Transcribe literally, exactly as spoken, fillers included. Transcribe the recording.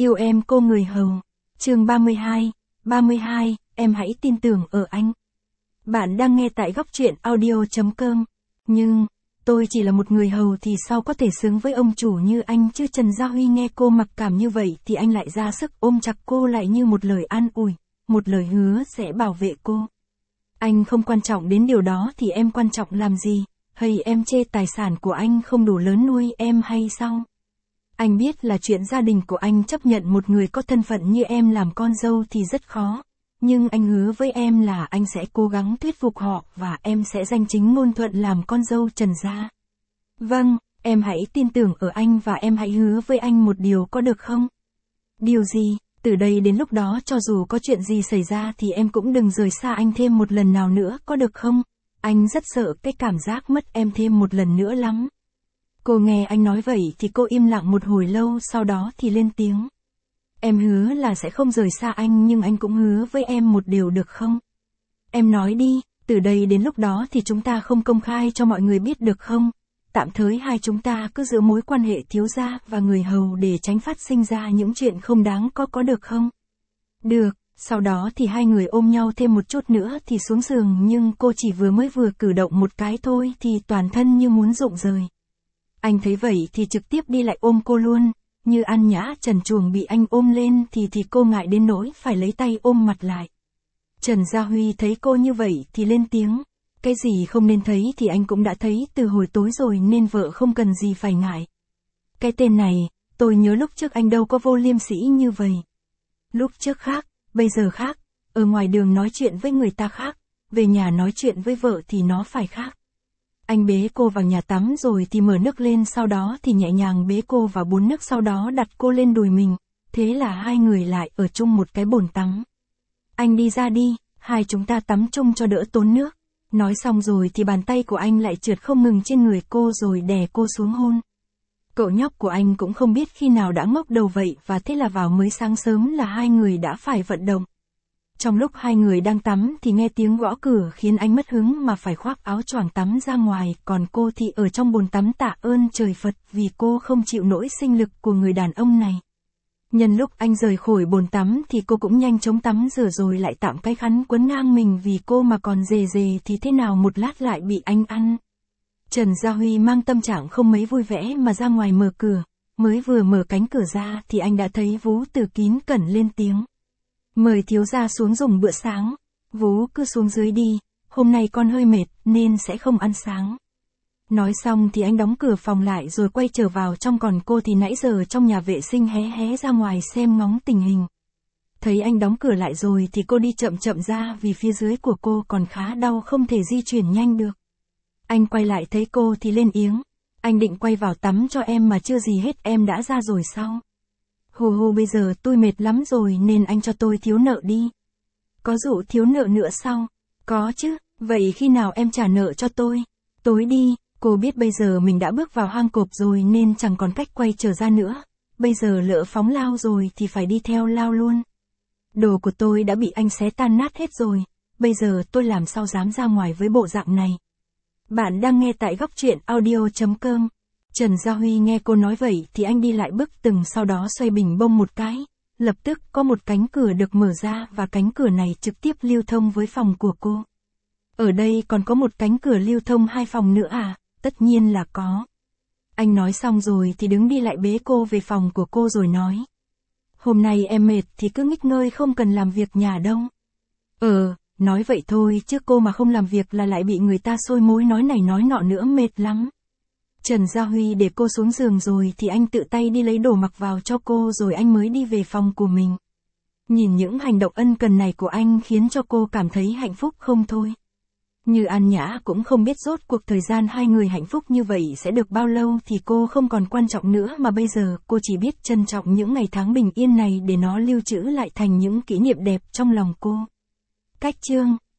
Yêu em cô người hầu. Chương ba mươi hai, ba mươi hai, em hãy tin tưởng ở anh. Bạn đang nghe tại góc truyện audio chấm com. Nhưng, tôi chỉ là một người hầu thì sao có thể xứng với ông chủ như anh chứ. Trần Gia Huy nghe cô mặc cảm như vậy thì anh lại ra sức ôm chặt cô lại như một lời an ủi, một lời hứa sẽ bảo vệ cô. Anh không quan trọng đến điều đó thì em quan trọng làm gì? Hay em chê tài sản của anh không đủ lớn nuôi em hay sao? Anh biết là chuyện gia đình của anh chấp nhận một người có thân phận như em làm con dâu thì rất khó. Nhưng anh hứa với em là anh sẽ cố gắng thuyết phục họ và em sẽ danh chính ngôn thuận làm con dâu Trần gia. Vâng, em hãy tin tưởng ở anh và em hãy hứa với anh một điều có được không? Điều gì? Từ đây đến lúc đó cho dù có chuyện gì xảy ra thì em cũng đừng rời xa anh thêm một lần nào nữa có được không? Anh rất sợ cái cảm giác mất em thêm một lần nữa lắm. Cô nghe anh nói vậy thì cô im lặng một hồi lâu sau đó thì lên tiếng. Em hứa là sẽ không rời xa anh nhưng anh cũng hứa với em một điều được không? Em nói đi, từ đây đến lúc đó thì chúng ta không công khai cho mọi người biết được không? Tạm thời hai chúng ta cứ giữ mối quan hệ thiếu gia và người hầu để tránh phát sinh ra những chuyện không đáng có có được không? Được, sau đó thì hai người ôm nhau thêm một chút nữa thì xuống giường nhưng cô chỉ vừa mới vừa cử động một cái thôi thì toàn thân như muốn rụng rời. Anh thấy vậy thì trực tiếp đi lại ôm cô luôn, như An Nhã trần truồng bị anh ôm lên thì thì cô ngại đến nỗi phải lấy tay ôm mặt lại. Trần Gia Huy thấy cô như vậy thì lên tiếng, cái gì không nên thấy thì anh cũng đã thấy từ hồi tối rồi nên vợ không cần gì phải ngại. Cái tên này, tôi nhớ lúc trước anh đâu có vô liêm sỉ như vậy. Lúc trước khác, bây giờ khác, ở ngoài đường nói chuyện với người ta khác, về nhà nói chuyện với vợ thì nó phải khác. Anh bế cô vào nhà tắm rồi thì mở nước lên sau đó thì nhẹ nhàng bế cô vào bồn nước sau đó đặt cô lên đùi mình, thế là hai người lại ở chung một cái bồn tắm. Anh đi ra đi, hai chúng ta tắm chung cho đỡ tốn nước. Nói xong rồi thì bàn tay của anh lại trượt không ngừng trên người cô rồi đè cô xuống hôn. Cậu nhóc của anh cũng không biết khi nào đã ngốc đầu vậy và thế là vào mới sáng sớm là hai người đã phải vận động. Trong lúc hai người đang tắm thì nghe tiếng gõ cửa khiến anh mất hứng mà phải khoác áo choàng tắm ra ngoài, còn cô thì ở trong bồn tắm tạ ơn trời Phật vì cô không chịu nổi sinh lực của người đàn ông này. Nhân lúc anh rời khỏi bồn tắm thì cô cũng nhanh chóng tắm rửa rồi lại tạm cái khăn quấn ngang mình vì cô mà còn dề dề thì thế nào một lát lại bị anh ăn. Trần Gia Huy mang tâm trạng không mấy vui vẻ mà ra ngoài mở cửa, mới vừa mở cánh cửa ra thì anh đã thấy Vú từ kín cẩn lên tiếng. Mời thiếu gia xuống dùng bữa sáng. Vú cứ xuống dưới đi, hôm nay con hơi mệt nên sẽ không ăn sáng. Nói xong thì anh đóng cửa phòng lại rồi quay trở vào trong, còn cô thì nãy giờ trong nhà vệ sinh hé hé ra ngoài xem ngóng tình hình. Thấy anh đóng cửa lại rồi thì cô đi chậm chậm ra vì phía dưới của cô còn khá đau không thể di chuyển nhanh được. Anh quay lại thấy cô thì lên tiếng. Anh định quay vào tắm cho em mà chưa gì hết em đã ra rồi sao? Hù hù bây giờ tôi mệt lắm rồi nên anh cho tôi thiếu nợ đi. Có dụ thiếu nợ nữa sao? Có chứ, vậy khi nào em trả nợ cho tôi? Tối đi, cô biết bây giờ mình đã bước vào hang cọp rồi nên chẳng còn cách quay trở ra nữa. Bây giờ lỡ phóng lao rồi thì phải đi theo lao luôn. Đồ của tôi đã bị anh xé tan nát hết rồi, bây giờ tôi làm sao dám ra ngoài với bộ dạng này. Bạn đang nghe tại góc truyện audio chấm com. Trần Gia Huy nghe cô nói vậy thì anh đi lại bước từng sau đó xoay bình bông một cái, lập tức có một cánh cửa được mở ra và cánh cửa này trực tiếp lưu thông với phòng của cô. Ở đây còn có một cánh cửa lưu thông hai phòng nữa à? Tất nhiên là có. Anh nói xong rồi thì đứng đi lại bế cô về phòng của cô rồi nói. Hôm nay em mệt thì cứ nghích ngơi không cần làm việc nhà đâu. Ờ, nói vậy thôi chứ cô mà không làm việc là lại bị người ta xôi mối nói này nói nọ nữa mệt lắm. Trần Gia Huy để cô xuống giường rồi thì anh tự tay đi lấy đồ mặc vào cho cô rồi anh mới đi về phòng của mình. Nhìn những hành động ân cần này của anh khiến cho cô cảm thấy hạnh phúc không thôi. Như An Nhã cũng không biết rốt cuộc thời gian hai người hạnh phúc như vậy sẽ được bao lâu thì cô không còn quan trọng nữa mà bây giờ cô chỉ biết trân trọng những ngày tháng bình yên này để nó lưu trữ lại thành những kỷ niệm đẹp trong lòng cô. Cách chương